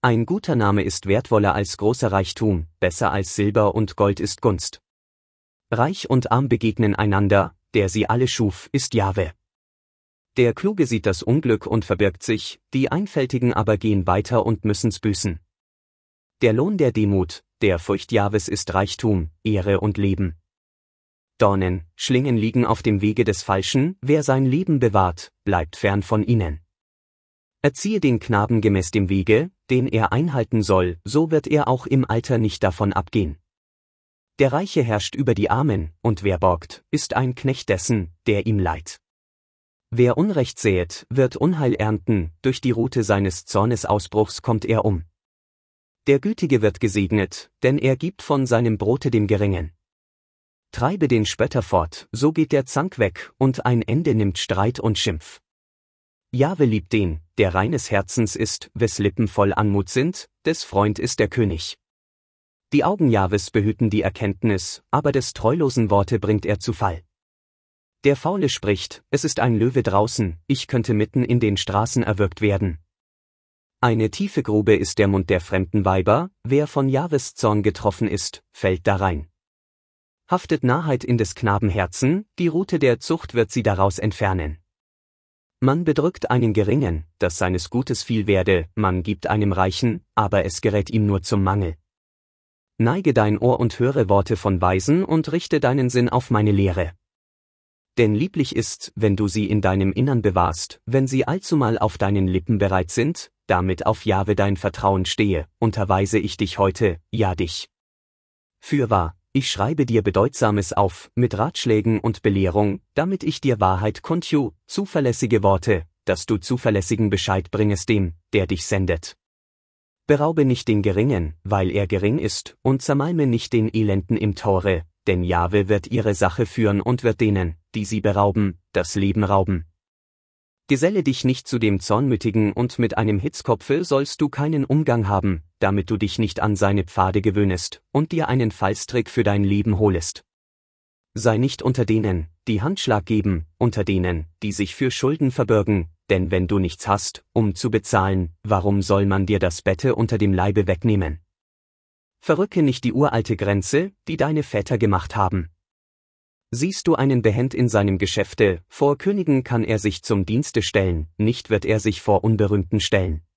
Ein guter Name ist wertvoller als großer Reichtum, besser als Silber und Gold ist Gunst. Reich und arm begegnen einander, der sie alle schuf, ist Jahwe. Der Kluge sieht das Unglück und verbirgt sich, die Einfältigen aber gehen weiter und müssen's büßen. Der Lohn der Demut, der Furcht Jahwes ist Reichtum, Ehre und Leben. Dornen, Schlingen liegen auf dem Wege des Falschen, wer sein Leben bewahrt, bleibt fern von ihnen. Erziehe den Knaben gemäß dem Wege, den er einhalten soll, so wird er auch im Alter nicht davon abgehen. Der Reiche herrscht über die Armen, und wer borgt, ist ein Knecht dessen, der ihm leiht. Wer Unrecht säet, wird Unheil ernten, durch die Rute seines Zornesausbruchs kommt er um. Der Gütige wird gesegnet, denn er gibt von seinem Brote dem Geringen. Treibe den Spötter fort, so geht der Zank weg, und ein Ende nimmt Streit und Schimpf. Jahwe liebt den, der reines Herzens ist, wes Lippen voll Anmut sind, des Freund ist der König. Die Augen Jahwes behüten die Erkenntnis, aber des treulosen Worte bringt er zu Fall. Der Faule spricht, es ist ein Löwe draußen, ich könnte mitten in den Straßen erwürgt werden. Eine tiefe Grube ist der Mund der fremden Weiber, wer von Jahwes Zorn getroffen ist, fällt darein. Haftet Narrheit in des Knaben Herzen, die Rute der Zucht wird sie daraus entfernen. Man bedrückt einen Geringen, dass seines Gutes viel werde, man gibt einem Reichen, aber es gerät ihm nur zum Mangel. Neige dein Ohr und höre Worte von Weisen und richte deinen Sinn auf meine Lehre. Denn lieblich ist's, wenn du sie in deinem Innern bewahrst, wenn sie allzumal auf deinen Lippen bereit sind, damit auf Jahwe dein Vertrauen stehe, unterweise ich dich heute, ja dich. Fürwahr, ich schreibe dir Bedeutsames auf, mit Ratschlägen und Belehrung, damit ich dir Wahrheit kundtue, zuverlässige Worte, dass du zuverlässigen Bescheid bringest dem, der dich sendet. Beraube nicht den Geringen, weil er gering ist, und zermalme nicht den Elenden im Tore, denn Jahwe wird ihre Sache führen und wird denen, die sie berauben, das Leben rauben. Geselle dich nicht zu dem Zornmütigen und mit einem Hitzkopfe sollst du keinen Umgang haben, damit du dich nicht an seine Pfade gewöhnest und dir einen Fallstrick für dein Leben holest. Sei nicht unter denen, die Handschlag geben, unter denen, die sich für Schulden verbürgen, denn wenn du nichts hast, um zu bezahlen, warum soll man dir das Bette unter dem Leibe wegnehmen? Verrücke nicht die uralte Grenze, die deine Väter gemacht haben. Siehst du einen Behend in seinem Geschäfte, vor Königen kann er sich zum Dienste stellen, nicht wird er sich vor Unberühmten stellen.